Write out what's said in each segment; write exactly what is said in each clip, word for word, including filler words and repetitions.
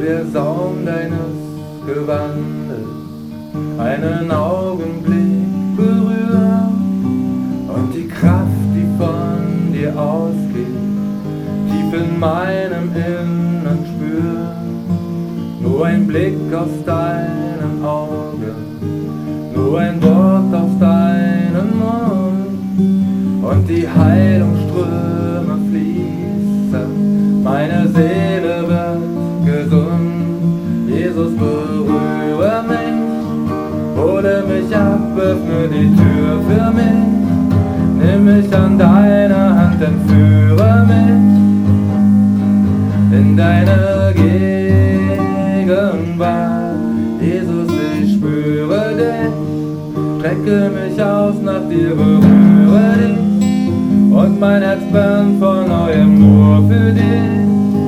der Saum deines Gewandes einen Augenblick berühren und die Kraft, die von dir ausgeht, tief in meinem Innern spüren. Nur ein Blick aus deinen Augen, nur ein Wort aus deinem Mund und die Heilungsströme fließen, meine Seele wird gesund. Jesus, berühre mich, hole mich ab, öffne die Tür für mich, nimm mich an deiner Hand, entführe mich in deine Gegenwart. Jesus, ich spüre dich, strecke mich aus nach dir, berühre dich und mein Herz brennt von neuem nur für dich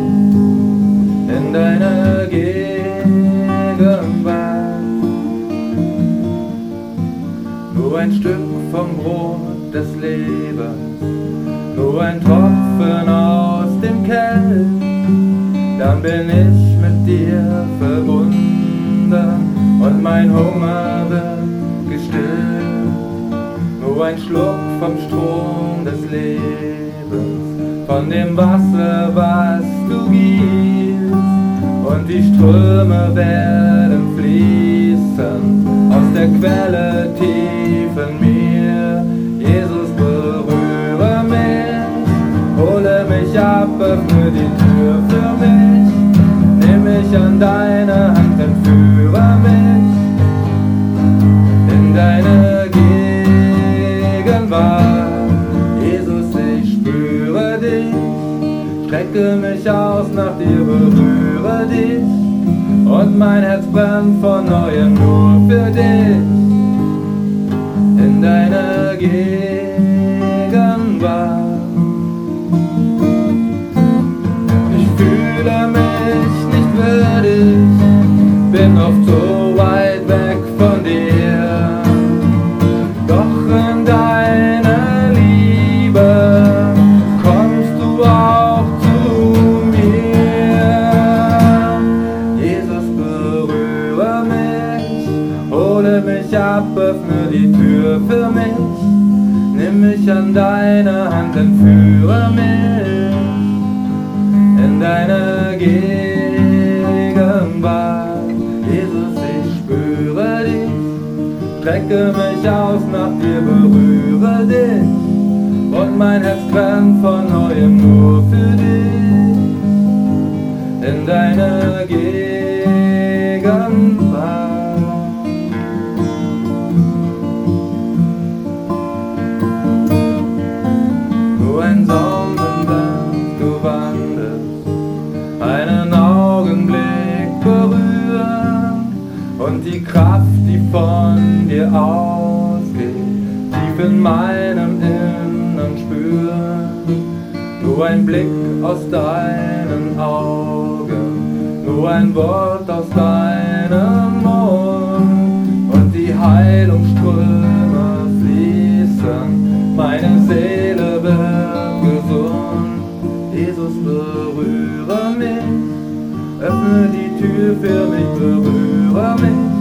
in deine Gegenwart. Nur ein Stück vom Brot des Lebens, nur ein Tropfen aus dem Kelch, dann bin ich mit dir verbunden und mein Hunger wird gestillt. Nur ein Schluck vom Strom des Lebens, von dem Wasser, was du gibst, und die Ströme werden fließen aus der Quelle tief in mir. Jesus, berühre mich, hole mich ab, öffne die Tür für mich, nimm mich an deine Hand, entführe mich in deine Gegenwart. Jesus, ich spüre dich, strecke mich aus nach dir, berühre dich und mein Herz brennt von neuem nur für dich in deine Gegenwart. Ich fühle mich nicht würdig, bin oft so weit weg von dir, doch in deine Liebe kommst du auch zu mir. Jesus, berühre mich, hole mich ab, öffne die Tür für mich, nimm mich an deine Hand, entführe mich in deine Gegenwart. Jesus, ich spüre dich, strecke mich aus nach dir, berühre dich und mein Herz brennt von neuem nur für dich in deine Gegenwart. Nur ein Saum, in dem du wandelst, einen Augenblick berühren und die Kraft, die von dir ausgeht, tief in meinem Innern spüren. Nur ein Blick aus deinen Augen, nur ein Wort aus deinem Mund und die Heilungsströme fließen, meine Seele wird gesund. Jesus, berühre mich, öffne die Tür für mich, berühre mich.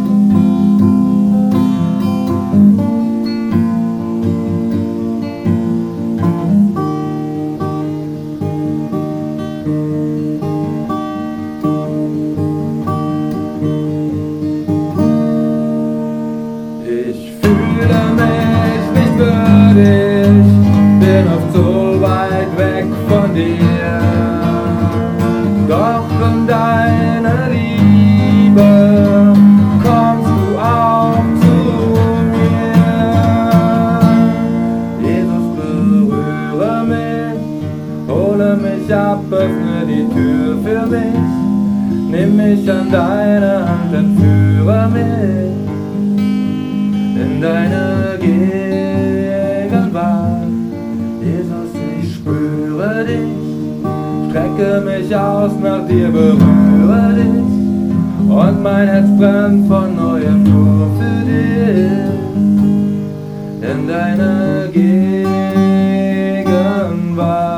Ich fühle mich nicht würdig, bin oft so weit weg von dir, doch in deine Liebe kommst du auch zu mir. Jesus, berühre mich, hole mich ab, öffne die Tür für mich, nimm mich an deine Hand, entführe mich in deine Gegenwart. Jesus, ich spüre dich, strecke mich aus nach dir, berühre dich und mein Herz brennt von neuem nur für dich in deine Gegenwart.